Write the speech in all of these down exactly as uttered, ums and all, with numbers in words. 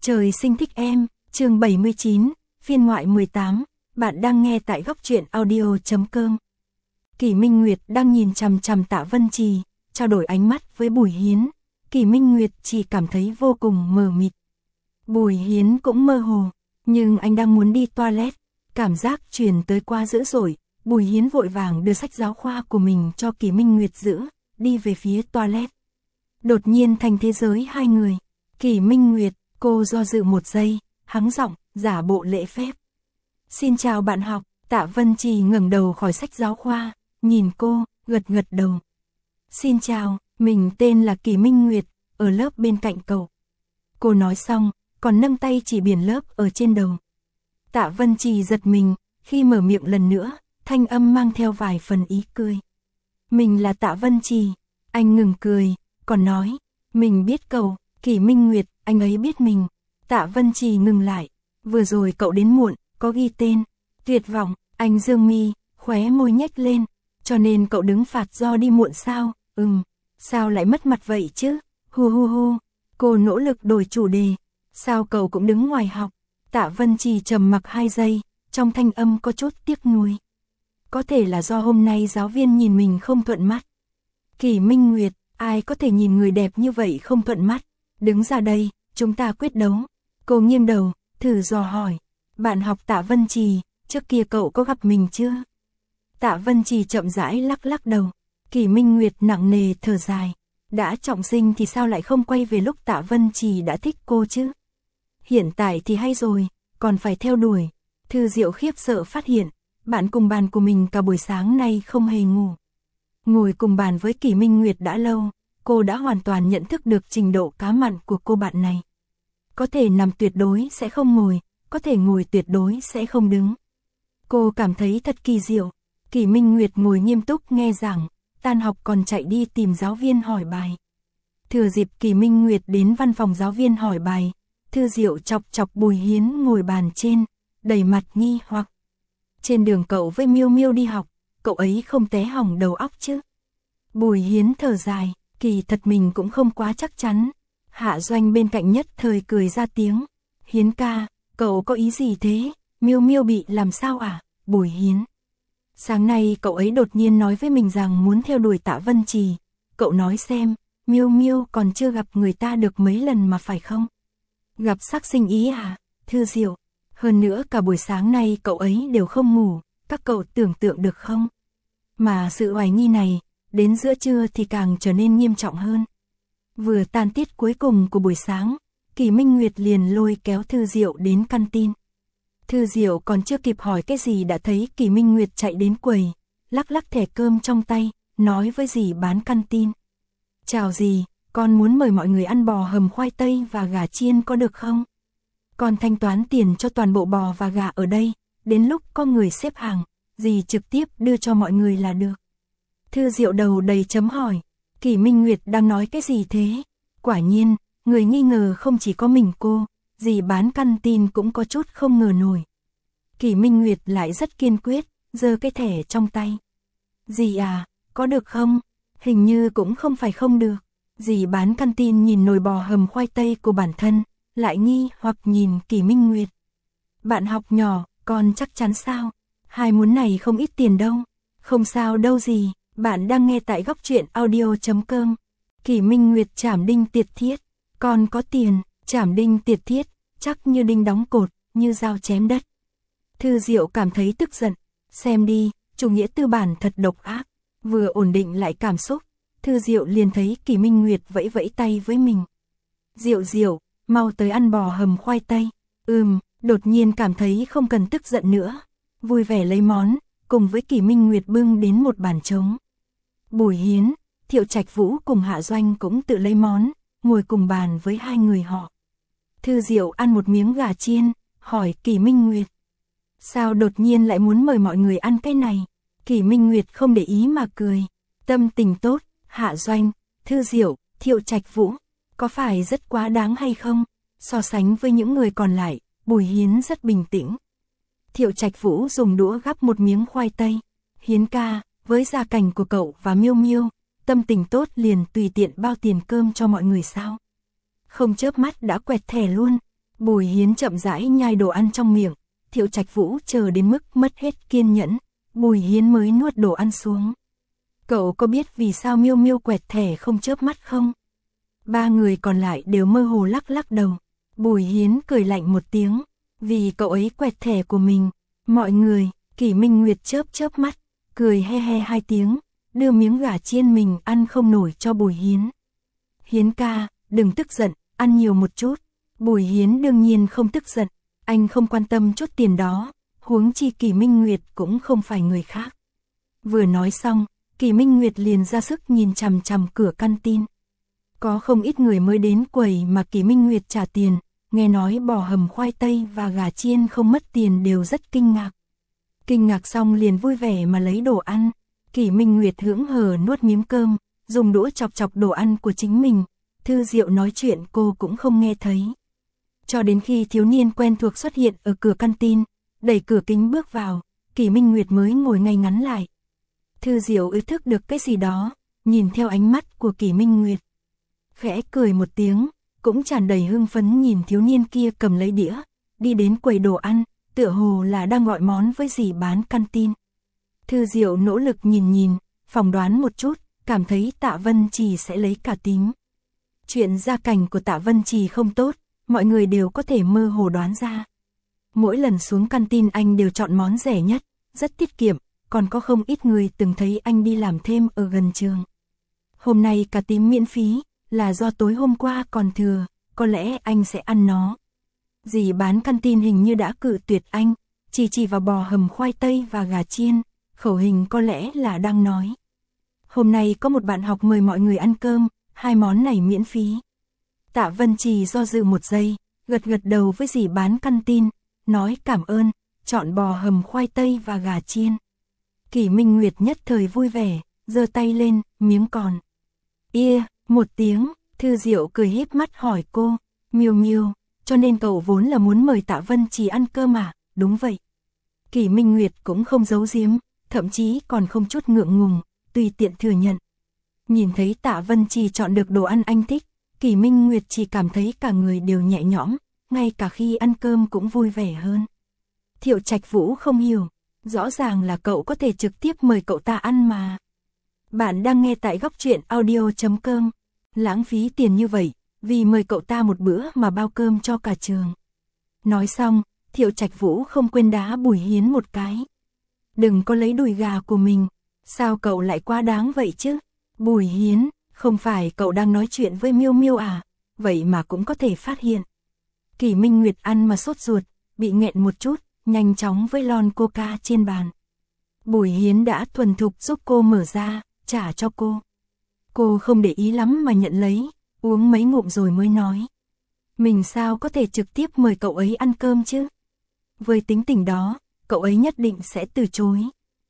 Trời sinh thích em, chương bảy mươi chín, phiên ngoại mười tám, bạn đang nghe tại góc truyện audio.com. Kỷ Minh Nguyệt đang nhìn chằm chằm Tạ Vân Trì, trao đổi ánh mắt với Bùi Hiến. Kỷ Minh Nguyệt chỉ cảm thấy vô cùng mờ mịt. Bùi Hiến cũng mơ hồ, nhưng anh đang muốn đi toilet, cảm giác truyền tới quá dữ dội. Bùi Hiến vội vàng đưa sách giáo khoa của mình cho Kỷ Minh Nguyệt giữ, đi về phía toilet. Đột nhiên thành thế giới hai người. Kỷ Minh Nguyệt, cô do dự một giây, hắng giọng, giả bộ lễ phép. Xin chào bạn học. Tạ Vân Trì ngẩng đầu khỏi sách giáo khoa, nhìn cô, gật gật đầu. Xin chào, mình tên là Kỷ Minh Nguyệt, ở lớp bên cạnh cậu. Cô nói xong, còn nâng tay chỉ biển lớp ở trên đầu. Tạ Vân Trì giật mình, khi mở miệng lần nữa, thanh âm mang theo vài phần ý cười. Mình là Tạ Vân Trì. Anh ngừng cười, còn nói, mình biết cậu. Kỷ Minh Nguyệt, anh ấy biết mình. Tạ Vân Trì ngừng lại, vừa rồi cậu đến muộn, có ghi tên. Tuyệt vọng, anh dương mi, khóe môi nhếch lên, cho nên cậu đứng phạt do đi muộn sao? Ừm, sao lại mất mặt vậy chứ? Hu hu hu, cô nỗ lực đổi chủ đề. Sao cậu cũng đứng ngoài học? Tạ Vân Trì trầm mặc hai giây, trong thanh âm có chút tiếc nuối. Có thể là do hôm nay giáo viên nhìn mình không thuận mắt. Kỷ Minh Nguyệt, ai có thể nhìn người đẹp như vậy không thuận mắt? Đứng ra đây, chúng ta quyết đấu. Cô nghiêng đầu, thử dò hỏi. Bạn học Tạ Vân Trì, trước kia cậu có gặp mình chưa? Tạ Vân Trì chậm rãi lắc lắc đầu. Kỷ Minh Nguyệt nặng nề thở dài. Đã trọng sinh thì sao lại không quay về lúc Tạ Vân Trì đã thích cô chứ? Hiện tại thì hay rồi, còn phải theo đuổi. Thư Diệu khiếp sợ phát hiện, bạn cùng bàn của mình cả buổi sáng nay không hề ngủ. Ngồi cùng bàn với Kỷ Minh Nguyệt đã lâu, cô đã hoàn toàn nhận thức được trình độ cá mặn của cô bạn này. Có thể nằm tuyệt đối sẽ không ngồi, có thể ngồi tuyệt đối sẽ không đứng. Cô cảm thấy thật kỳ diệu. Kỷ Minh Nguyệt ngồi nghiêm túc nghe giảng, tan học còn chạy đi tìm giáo viên hỏi bài. Thừa dịp Kỷ Minh Nguyệt đến văn phòng giáo viên hỏi bài, Thư Diệu chọc chọc Bùi Hiến ngồi bàn trên, đầy mặt nghi hoặc. Trên đường cậu với Miêu Miêu đi học, cậu ấy không té hỏng đầu óc chứ? Bùi Hiến thở dài, kỳ thật mình cũng không quá chắc chắn. Hạ Doanh bên cạnh nhất thời cười ra tiếng. Hiến ca, cậu có ý gì thế? Miêu Miêu bị làm sao à? Bùi Hiến. Sáng nay cậu ấy đột nhiên nói với mình rằng muốn theo đuổi Tạ Vân Trì. Cậu nói xem, Miêu Miêu còn chưa gặp người ta được mấy lần mà phải không? Gặp sắc sinh ý à? Thư Diệu. Hơn nữa cả buổi sáng nay cậu ấy đều không ngủ, các cậu tưởng tượng được không? Mà sự hoài nghi này, đến giữa trưa thì càng trở nên nghiêm trọng hơn. Vừa tan tiết cuối cùng của buổi sáng, Kỷ Minh Nguyệt liền lôi kéo Thư Diệu đến căn tin. Thư Diệu còn chưa kịp hỏi cái gì đã thấy Kỷ Minh Nguyệt chạy đến quầy, lắc lắc thẻ cơm trong tay, nói với dì bán căn tin. Chào dì, con muốn mời mọi người ăn bò hầm khoai tây và gà chiên có được không? Con thanh toán tiền cho toàn bộ bò và gà ở đây, đến lúc có người xếp hàng, dì trực tiếp đưa cho mọi người là được. Thư Diệu đầu đầy chấm hỏi, Kỷ Minh Nguyệt đang nói cái gì thế? Quả nhiên, người nghi ngờ không chỉ có mình cô, dì bán căn tin cũng có chút không ngờ nổi. Kỷ Minh Nguyệt lại rất kiên quyết, giơ cái thẻ trong tay. Dì à, có được không? Hình như cũng không phải không được. Dì bán căn tin nhìn nồi bò hầm khoai tây của bản thân, lại nghi hoặc nhìn Kỷ Minh Nguyệt. Bạn học nhỏ, con chắc chắn sao? Hai muốn này không ít tiền đâu. Không sao đâu dì, bạn đang nghe tại góc truyện audio.com. Kỷ Minh Nguyệt chảm đinh tiệt thiết. Con có tiền, chảm đinh tiệt thiết, chắc như đinh đóng cột, như dao chém đất. Thư Diệu cảm thấy tức giận. Xem đi, chủ nghĩa tư bản thật độc ác. Vừa ổn định lại cảm xúc, Thư Diệu liền thấy Kỷ Minh Nguyệt vẫy vẫy tay với mình. Diệu Diệu, mau tới ăn bò hầm khoai tây. Ừm, đột nhiên cảm thấy không cần tức giận nữa. Vui vẻ lấy món, cùng với Kỷ Minh Nguyệt bưng đến một bàn trống. Bùi Hiến, Thiệu Trạch Vũ cùng Hạ Doanh cũng tự lấy món, ngồi cùng bàn với hai người họ. Thư Diệu ăn một miếng gà chiên, hỏi Kỷ Minh Nguyệt. Sao đột nhiên lại muốn mời mọi người ăn cái này? Kỷ Minh Nguyệt không để ý mà cười. Tâm tình tốt, Hạ Doanh, Thư Diệu, Thiệu Trạch Vũ, có phải rất quá đáng hay không? So sánh với những người còn lại, Bùi Hiến rất bình tĩnh. Thiệu Trạch Vũ dùng đũa gắp một miếng khoai tây. Hiến ca, với gia cảnh của cậu và Miêu Miêu, tâm tình tốt liền tùy tiện bao tiền cơm cho mọi người sao? Không chớp mắt đã quẹt thẻ luôn. Bùi Hiến chậm rãi nhai đồ ăn trong miệng, Thiệu Trạch Vũ chờ đến mức mất hết kiên nhẫn, Bùi Hiến mới nuốt đồ ăn xuống. Cậu có biết vì sao Miêu Miêu quẹt thẻ không chớp mắt không? Ba người còn lại đều mơ hồ lắc lắc đầu. Bùi Hiến cười lạnh một tiếng, vì cậu ấy quẹt thẻ của mình. Mọi người, Kỷ Minh Nguyệt chớp chớp mắt, cười he he hai tiếng, đưa miếng gà chiên mình ăn không nổi cho Bùi Hiến. Hiến ca, đừng tức giận, ăn nhiều một chút. Bùi Hiến đương nhiên không tức giận, anh không quan tâm chút tiền đó, huống chi Kỷ Minh Nguyệt cũng không phải người khác. Vừa nói xong, Kỷ Minh Nguyệt liền ra sức nhìn chằm chằm cửa canteen. Có không ít người mới đến quầy mà Kỷ Minh Nguyệt trả tiền, nghe nói bò hầm khoai tây và gà chiên không mất tiền đều rất kinh ngạc. Kinh ngạc xong liền vui vẻ mà lấy đồ ăn. Kỷ Minh Nguyệt hững hờ nuốt miếng cơm, dùng đũa chọc chọc đồ ăn của chính mình. Thư Diệu nói chuyện cô cũng không nghe thấy. Cho đến khi thiếu niên quen thuộc xuất hiện ở cửa canteen, đẩy cửa kính bước vào, Kỷ Minh Nguyệt mới ngồi ngay ngắn lại. Thư Diệu ý thức được cái gì đó, nhìn theo ánh mắt của Kỷ Minh Nguyệt. Khẽ cười một tiếng, cũng tràn đầy hưng phấn nhìn thiếu niên kia cầm lấy đĩa, đi đến quầy đồ ăn, tựa hồ là đang gọi món với dì bán canteen. Thư Diệu nỗ lực nhìn nhìn, phỏng đoán một chút, cảm thấy Tạ Vân Trì sẽ lấy cả tính. Chuyện gia cảnh của Tạ Vân Trì không tốt, mọi người đều có thể mơ hồ đoán ra. Mỗi lần xuống canteen anh đều chọn món rẻ nhất, rất tiết kiệm, còn có không ít người từng thấy anh đi làm thêm ở gần trường. Hôm nay cà tím miễn phí, là do tối hôm qua còn thừa, có lẽ anh sẽ ăn nó. Dì bán canteen hình như đã cự tuyệt anh, chỉ chỉ vào bò hầm khoai tây và gà chiên, khẩu hình có lẽ là đang nói. Hôm nay có một bạn học mời mọi người ăn cơm, hai món này miễn phí. Tạ Vân Trì do dự một giây, gật gật đầu với dì bán canteen, nói cảm ơn, chọn bò hầm khoai tây và gà chiên. Kỷ Minh Nguyệt nhất thời vui vẻ, giơ tay lên, miếng còn. Ia, một tiếng, Thư Diệu cười híp mắt hỏi cô, Miêu Miêu, cho nên cậu vốn là muốn mời Tạ Vân Trì ăn cơm à? Đúng vậy. Kỷ Minh Nguyệt cũng không giấu giếm, thậm chí còn không chút ngượng ngùng, tùy tiện thừa nhận. Nhìn thấy Tạ Vân Trì chọn được đồ ăn anh thích, Kỷ Minh Nguyệt chỉ cảm thấy cả người đều nhẹ nhõm, ngay cả khi ăn cơm cũng vui vẻ hơn. Thiệu Trạch Vũ không hiểu, rõ ràng là cậu có thể trực tiếp mời cậu ta ăn mà. Bạn đang nghe tại góc truyện audio chấm com. Lãng phí tiền như vậy, vì mời cậu ta một bữa mà bao cơm cho cả trường. Nói xong, Thiệu Trạch Vũ không quên đá Bùi Hiến một cái. Đừng có lấy đùi gà của mình, sao cậu lại quá đáng vậy chứ? Bùi Hiến, không phải cậu đang nói chuyện với Miêu Miêu à? Vậy mà cũng có thể phát hiện. Kỷ Minh Nguyệt ăn mà sốt ruột, bị nghẹn một chút, nhanh chóng với lon coca trên bàn. Bùi Hiến đã thuần thục giúp cô mở ra, trả cho cô. Cô không để ý lắm mà nhận lấy, uống mấy ngụm rồi mới nói. Mình sao có thể trực tiếp mời cậu ấy ăn cơm chứ? Với tính tình đó, cậu ấy nhất định sẽ từ chối.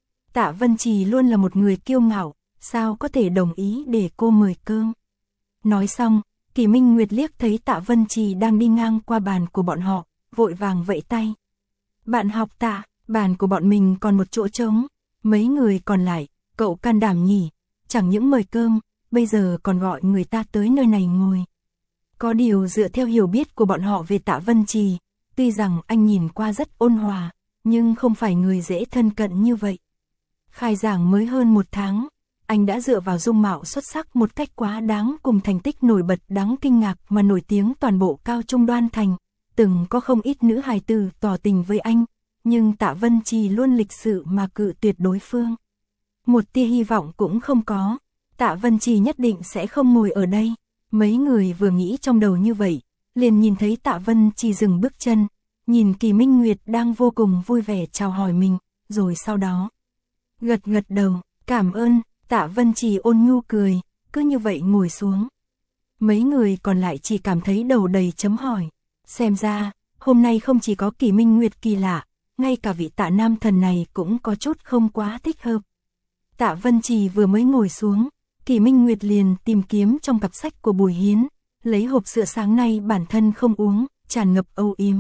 Tạ Vân Trì luôn là một người kiêu ngạo, sao có thể đồng ý để cô mời cơm? Nói xong, Kỷ Minh Nguyệt liếc thấy Tạ Vân Trì đang đi ngang qua bàn của bọn họ, vội vàng vẫy tay. Bạn học Tạ, bàn của bọn mình còn một chỗ trống, mấy người còn lại, cậu can đảm nhỉ, chẳng những mời cơm, bây giờ còn gọi người ta tới nơi này ngồi. Có điều dựa theo hiểu biết của bọn họ về Tạ Vân Trì, tuy rằng anh nhìn qua rất ôn hòa, nhưng không phải người dễ thân cận như vậy. Khai giảng mới hơn một tháng, anh đã dựa vào dung mạo xuất sắc một cách quá đáng cùng thành tích nổi bật đáng kinh ngạc mà nổi tiếng toàn bộ cao trung Đoan Thành. Từng có không ít nữ hài tử tỏ tình với anh, nhưng Tạ Vân Trì luôn lịch sự mà cự tuyệt đối phương. Một tia hy vọng cũng không có, Tạ Vân Trì nhất định sẽ không ngồi ở đây. Mấy người vừa nghĩ trong đầu như vậy, liền nhìn thấy Tạ Vân Trì dừng bước chân, nhìn Kỷ Minh Nguyệt đang vô cùng vui vẻ chào hỏi mình, rồi sau đó gật gật đầu, cảm ơn. Tạ Vân Trì ôn nhu cười, cứ như vậy ngồi xuống. Mấy người còn lại chỉ cảm thấy đầu đầy chấm hỏi. Xem ra, hôm nay không chỉ có Kỷ Minh Nguyệt kỳ lạ, ngay cả vị Tạ nam thần này cũng có chút không quá thích hợp. Tạ Vân Trì vừa mới ngồi xuống, Kỷ Minh Nguyệt liền tìm kiếm trong cặp sách của Bùi Hiến, lấy hộp sữa sáng nay bản thân không uống, tràn ngập âu yếm.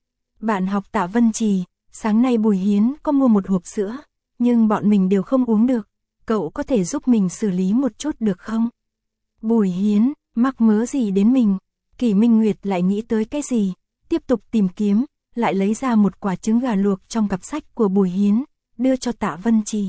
Bạn học Tạ Vân Trì, sáng nay Bùi Hiến có mua một hộp sữa, nhưng bọn mình đều không uống được, cậu có thể giúp mình xử lý một chút được không? Bùi Hiến, mắc mớ gì đến mình? Kỷ Minh Nguyệt lại nghĩ tới cái gì? tiếp tục tìm kiếm, lại lấy ra một quả trứng gà luộc trong cặp sách của Bùi Hiến, đưa cho Tạ Vân Trì.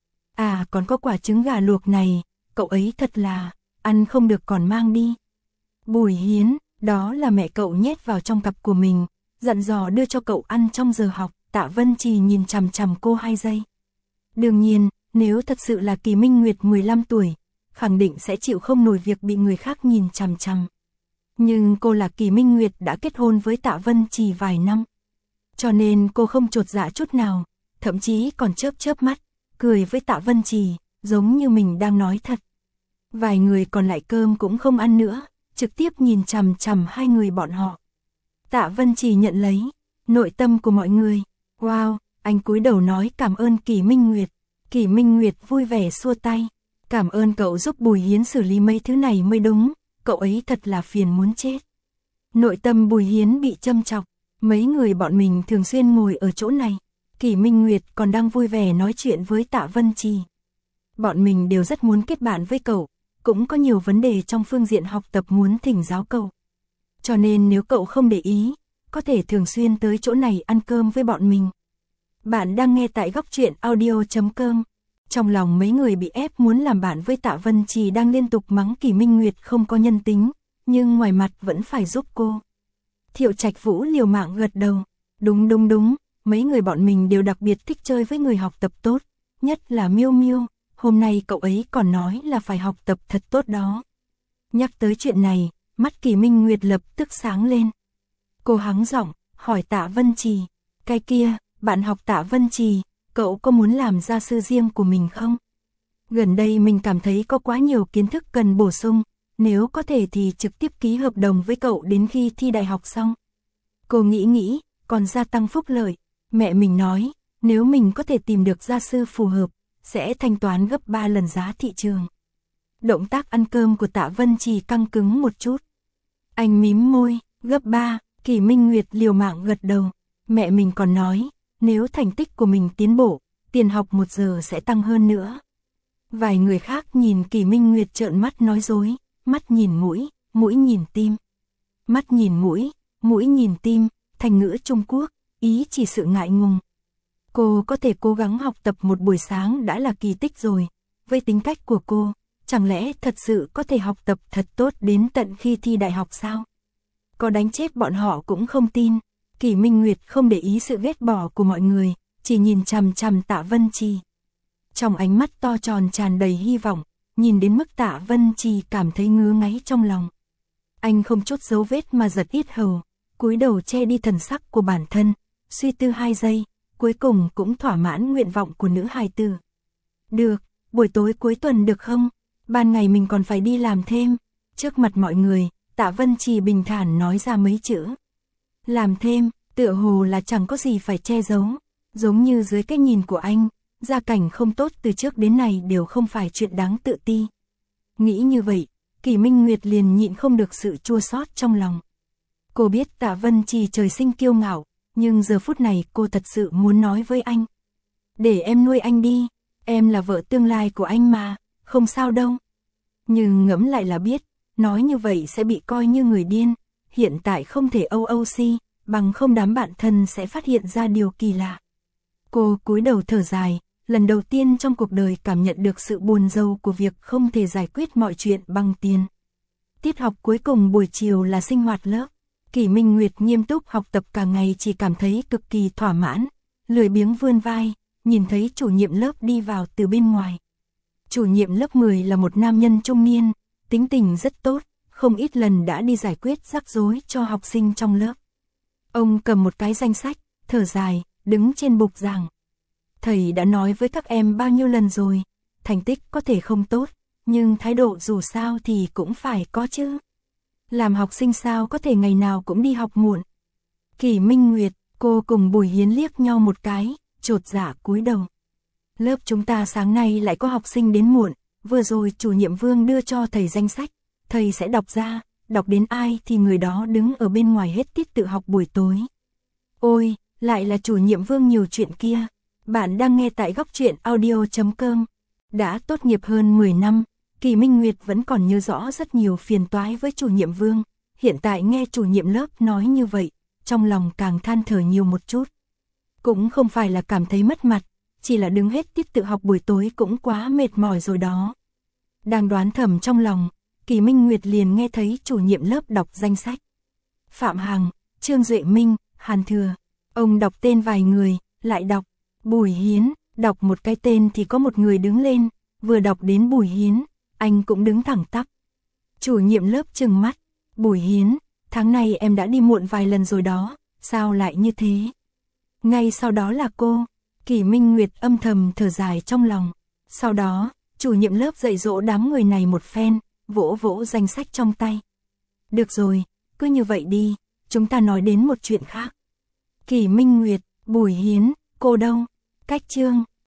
À, còn có quả trứng gà luộc này, cậu ấy thật là, ăn không được còn mang đi. Bùi Hiến, đó là mẹ cậu nhét vào trong cặp của mình, dặn dò đưa cho cậu ăn trong giờ học. Tạ Vân Trì nhìn chằm chằm cô hai giây. Đương nhiên, nếu thật sự là Kỳ Minh Nguyệt mười lăm tuổi, khẳng định sẽ chịu không nổi việc bị người khác nhìn chằm chằm. Nhưng cô là Kỳ Minh Nguyệt đã kết hôn với Tạ Vân Trì vài năm. Cho nên cô không chột dạ chút nào, thậm chí còn chớp chớp mắt, cười với Tạ Vân Trì, giống như mình đang nói thật. Vài người còn lại cơm cũng không ăn nữa, trực tiếp nhìn chằm chằm hai người bọn họ. Tạ Vân Trì nhận lấy nội tâm của mọi người. Wow, anh cúi đầu nói cảm ơn Kỳ Minh Nguyệt. Kỳ Minh Nguyệt vui vẻ xua tay. Cảm ơn cậu giúp Bùi Hiến xử lý mấy thứ này mới đúng, cậu ấy thật là phiền muốn chết. Nội tâm Bùi Hiến bị châm chọc, mấy người bọn mình thường xuyên ngồi ở chỗ này. Kỳ Minh Nguyệt còn đang vui vẻ nói chuyện với Tạ Vân Trì. Bọn mình đều rất muốn kết bạn với cậu, cũng có nhiều vấn đề trong phương diện học tập muốn thỉnh giáo cậu. Cho nên nếu cậu không để ý, có thể thường xuyên tới chỗ này ăn cơm với bọn mình. Bạn đang nghe tại góc truyện audio chấm com. Trong lòng mấy người bị ép muốn làm bạn với Tạ Vân Trì đang liên tục mắng Kỳ Minh Nguyệt không có nhân tính, nhưng ngoài mặt vẫn phải giúp cô. Thiệu Trạch Vũ liều mạng gật đầu. Đúng đúng đúng, mấy người bọn mình đều đặc biệt thích chơi với người học tập tốt, nhất là Miêu Miêu, hôm nay cậu ấy còn nói là phải học tập thật tốt đó. Nhắc tới chuyện này, mắt Kỳ Minh Nguyệt lập tức sáng lên. Cô hắng giọng, hỏi Tạ Vân Trì, cái kia, bạn học Tạ Vân Trì, cậu có muốn làm gia sư riêng của mình không? Gần đây mình cảm thấy có quá nhiều kiến thức cần bổ sung, nếu có thể thì trực tiếp ký hợp đồng với cậu đến khi thi đại học xong. Cô nghĩ nghĩ, còn gia tăng phúc lợi, mẹ mình nói, nếu mình có thể tìm được gia sư phù hợp, sẽ thanh toán gấp ba lần giá thị trường. Động tác ăn cơm của Tạ Vân Trì căng cứng một chút. Anh mím môi, gấp ba, Kỳ Minh Nguyệt liều mạng gật đầu. Mẹ mình còn nói, nếu thành tích của mình tiến bộ, tiền học một giờ sẽ tăng hơn nữa. Vài người khác nhìn Kỳ Minh Nguyệt trợn mắt nói dối, mắt nhìn mũi, mũi nhìn tim. Mắt nhìn mũi, mũi nhìn tim, thành ngữ Trung Quốc, ý chỉ sự ngại ngùng. Cô có thể cố gắng học tập một buổi sáng đã là kỳ tích rồi. Với tính cách của cô, chẳng lẽ thật sự có thể học tập thật tốt đến tận khi thi đại học sao? Có đánh chết bọn họ cũng không tin. Kỳ Minh Nguyệt không để ý sự ghét bỏ của mọi người, chỉ nhìn chằm chằm Tạ Vân Trì. Trong ánh mắt to tròn tràn đầy hy vọng, nhìn đến mức Tạ Vân Trì cảm thấy ngứa ngáy trong lòng. Anh không chốt dấu vết mà giật ít hầu, cúi đầu che đi thần sắc của bản thân, suy tư hai giây, cuối cùng cũng thỏa mãn nguyện vọng của nữ hài tử. Được, buổi tối cuối tuần được không? Ban ngày mình còn phải đi làm thêm. Trước mặt mọi người, Tạ Vân Trì bình thản nói ra mấy chữ. Làm thêm, tựa hồ là chẳng có gì phải che giấu, giống như dưới cái nhìn của anh, gia cảnh không tốt từ trước đến nay đều không phải chuyện đáng tự ti. Nghĩ như vậy, Kỳ Minh Nguyệt liền nhịn không được sự chua xót trong lòng. Cô biết Tạ Vân Trì trời sinh kiêu ngạo, nhưng giờ phút này cô thật sự muốn nói với anh. Để em nuôi anh đi, em là vợ tương lai của anh mà, không sao đâu. Nhưng ngẫm lại là biết, nói như vậy sẽ bị coi như người điên, hiện tại không thể âu âu si, bằng không đám bạn thân sẽ phát hiện ra điều kỳ lạ. Cô cúi đầu thở dài, lần đầu tiên trong cuộc đời cảm nhận được sự buồn rầu của việc không thể giải quyết mọi chuyện bằng tiền. Tiết học cuối cùng buổi chiều là sinh hoạt lớp. Kỳ Minh Nguyệt nghiêm túc học tập cả ngày chỉ cảm thấy cực kỳ thỏa mãn, lười biếng vươn vai, nhìn thấy chủ nhiệm lớp đi vào từ bên ngoài. Chủ nhiệm lớp mười là một nam nhân trung niên, tính tình rất tốt, không ít lần đã đi giải quyết rắc rối cho học sinh trong lớp. Ông cầm một cái danh sách, thở dài, đứng trên bục giảng. Thầy đã nói với các em bao nhiêu lần rồi, thành tích có thể không tốt, nhưng thái độ dù sao thì cũng phải có chứ. Làm học sinh sao có thể ngày nào cũng đi học muộn. Kỳ Minh Nguyệt, cô cùng Bùi Hiến liếc nhau một cái, chột dạ cúi đầu. Lớp chúng ta sáng nay lại có học sinh đến muộn, vừa rồi chủ nhiệm Vương đưa cho thầy danh sách, thầy sẽ đọc ra, đọc đến ai thì người đó đứng ở bên ngoài hết tiết tự học buổi tối. Ôi, lại là chủ nhiệm Vương nhiều chuyện kia. Bạn đang nghe tại góc truyện audio chấm com. Đã tốt nghiệp hơn mười năm, Kỳ Minh Nguyệt vẫn còn nhớ rõ rất nhiều phiền toái với chủ nhiệm Vương. Hiện tại nghe chủ nhiệm lớp nói như vậy, trong lòng càng than thở nhiều một chút. Cũng không phải là cảm thấy mất mặt, chỉ là đứng hết tiết tự học buổi tối cũng quá mệt mỏi rồi đó. Đang đoán thầm trong lòng, Kỳ Minh Nguyệt liền nghe thấy chủ nhiệm lớp đọc danh sách. Phạm Hằng, Trương Duệ Minh, Hàn Thừa. Ông đọc tên vài người, lại đọc Bùi Hiến, đọc một cái tên thì có một người đứng lên, vừa đọc đến Bùi Hiến, anh cũng đứng thẳng tắp. Chủ nhiệm lớp trừng mắt, Bùi Hiến, tháng này em đã đi muộn vài lần rồi đó, sao lại như thế? Ngay sau đó là cô, Kỳ Minh Nguyệt âm thầm thở dài trong lòng. Sau đó, chủ nhiệm lớp dạy dỗ đám người này một phen, vỗ vỗ danh sách trong tay. Được rồi, cứ như vậy đi, chúng ta nói đến một chuyện khác. Kỳ Minh Nguyệt, Bùi Hiến, cô đâu? Cách Trương,